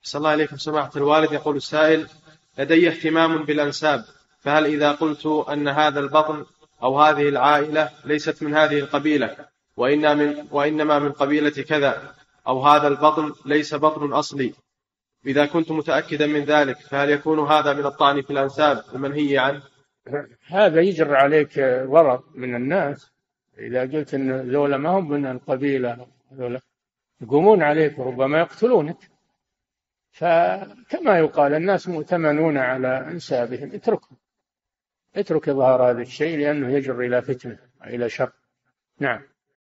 صلى الله عليكم سماحة الوالد. يقول السائل: لدي اهتمام بالأنساب، فهل إذا قلت أن هذا البطن أو هذه العائلة ليست من هذه القبيلة وإنما من قبيلة كذا، أو هذا البطن ليس بطن أصلي، إذا كنت متأكدا من ذلك، فهل يكون هذا من الطعن في الأنساب المنهي عنه؟ هذا يجر عليك ضرر من الناس. إذا قلت أن ذولا ما هم من القبيلة، ذولا يقومون عليك وربما يقتلونك. فكما يقال الناس مؤتمنون على أنسابهم، اترك إظهار هذا الشيء، لأنه يجر إلى فتنة وإلى شر. نعم.